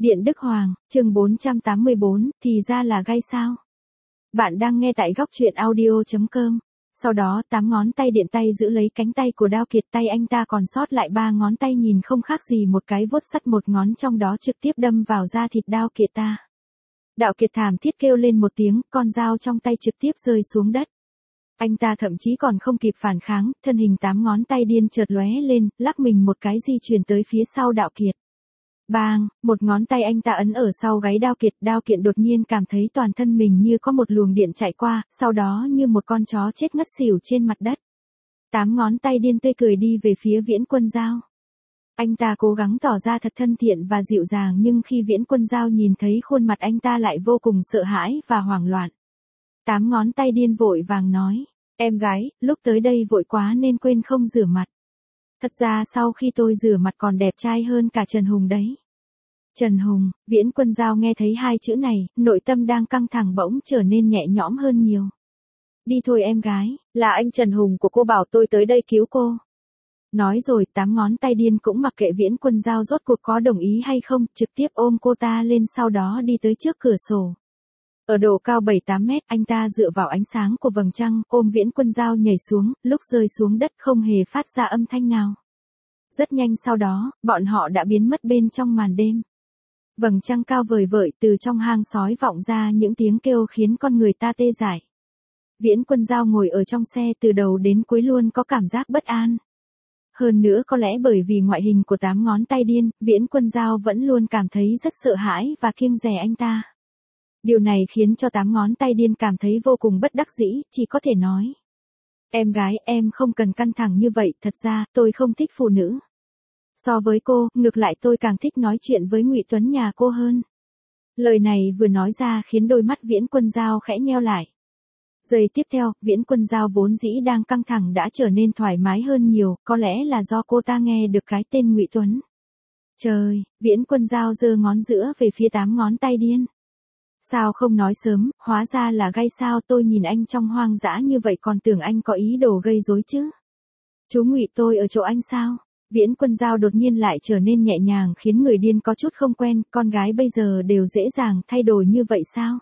Điện Đức Hoàng, chương 484, thì ra là gai sao? Bạn đang nghe tại góc truyện audio.com. Sau đó 8 ngón tay điện tay giữ lấy cánh tay của Đao Kiệt, tay anh ta còn sót lại 3 ngón tay nhìn không khác gì một cái vuốt sắt, một ngón trong đó trực tiếp đâm vào da thịt Đao Kiệt ta. Đạo Kiệt thảm thiết kêu lên một tiếng, con dao trong tay trực tiếp rơi xuống đất. Anh ta thậm chí còn không kịp phản kháng, thân hình 8 ngón tay điên chợt lóe lên, lắc mình một cái di chuyển tới phía sau Đạo Kiệt. Bang, một ngón tay anh ta ấn ở sau gáy Đao Kiệt đột nhiên cảm thấy toàn thân mình như có một luồng điện chạy qua, sau đó như một con chó chết ngất xỉu trên mặt đất. 8 ngón tay điên tươi cười đi về phía Viễn Quân Giao. Anh ta cố gắng tỏ ra thật thân thiện và dịu dàng, nhưng khi Viễn Quân Giao nhìn thấy khuôn mặt anh ta lại vô cùng sợ hãi và hoảng loạn. 8 ngón tay điên vội vàng nói, em gái, lúc tới đây vội quá nên quên không rửa mặt. Thật ra sau khi tôi rửa mặt còn đẹp trai hơn cả Trần Hùng đấy. Trần Hùng, Viễn Quân Giao nghe thấy hai chữ này, nội tâm đang căng thẳng bỗng trở nên nhẹ nhõm hơn nhiều. Đi thôi em gái, là anh Trần Hùng của cô bảo tôi tới đây cứu cô. Nói rồi 8 ngón tay điên cũng mặc kệ Viễn Quân Giao rốt cuộc có đồng ý hay không, trực tiếp ôm cô ta lên, sau đó đi tới trước cửa sổ. Ở độ cao 7-8 mét, anh ta dựa vào ánh sáng của vầng trăng, ôm Viễn Quân Giao nhảy xuống, lúc rơi xuống đất không hề phát ra âm thanh nào. Rất nhanh sau đó, bọn họ đã biến mất bên trong màn đêm. Vầng trăng cao vời vợi, từ trong hang sói vọng ra những tiếng kêu khiến con người ta tê dại. Viễn Quân Giao ngồi ở trong xe từ đầu đến cuối luôn có cảm giác bất an. Hơn nữa có lẽ bởi vì ngoại hình của 8 ngón tay điên, Viễn Quân Giao vẫn luôn cảm thấy rất sợ hãi và kiêng dè anh ta. Điều này khiến cho 8 ngón tay điên cảm thấy vô cùng bất đắc dĩ, chỉ có thể nói. Em gái, em không cần căng thẳng như vậy, thật ra, tôi không thích phụ nữ. So với cô, ngược lại tôi càng thích nói chuyện với Ngụy Tuấn nhà cô hơn. Lời này vừa nói ra khiến đôi mắt Viễn Quân Giao khẽ nheo lại. Giây tiếp theo, Viễn Quân Giao vốn dĩ đang căng thẳng đã trở nên thoải mái hơn nhiều, có lẽ là do cô ta nghe được cái tên Ngụy Tuấn. Trời, Viễn Quân Giao giơ ngón giữa về phía 8 ngón tay điên. Sao không nói sớm, hóa ra là gai sao, tôi nhìn anh trong hoang dã như vậy còn tưởng anh có ý đồ gây rối chứ. Chú Ngụy, tôi ở chỗ anh sao? Viễn Quân Giao đột nhiên lại trở nên nhẹ nhàng khiến người điên có chút không quen, con gái bây giờ đều dễ dàng thay đổi như vậy sao?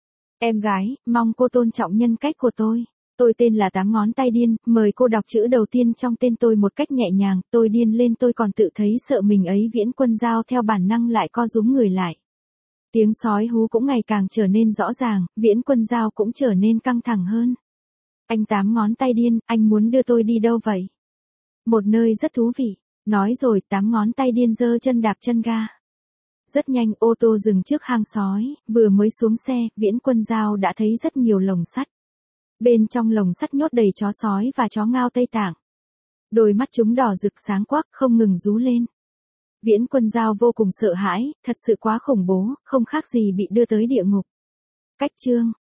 Em gái, mong cô tôn trọng nhân cách của tôi. Tôi tên là 8 ngón tay điên, mời cô đọc chữ đầu tiên trong tên tôi một cách nhẹ nhàng, tôi điên lên tôi còn tự thấy sợ mình ấy. Viễn Quân Giao theo bản năng lại co rúm người lại. Tiếng sói hú cũng ngày càng trở nên rõ ràng, Viễn Quân Giao cũng trở nên căng thẳng hơn. Anh 8 ngón tay điên, anh muốn đưa tôi đi đâu vậy? Một nơi rất thú vị. Nói rồi 8 ngón tay điên giơ chân đạp chân ga. Rất nhanh ô tô dừng trước hang sói, vừa mới xuống xe, Viễn Quân Giao đã thấy rất nhiều lồng sắt. Bên trong lồng sắt nhốt đầy chó sói và chó ngao Tây Tạng. Đôi mắt chúng đỏ rực sáng quắc không ngừng rú lên. Viễn Quân Giao vô cùng sợ hãi, thật sự quá khủng bố, không khác gì bị đưa tới địa ngục. Cách chương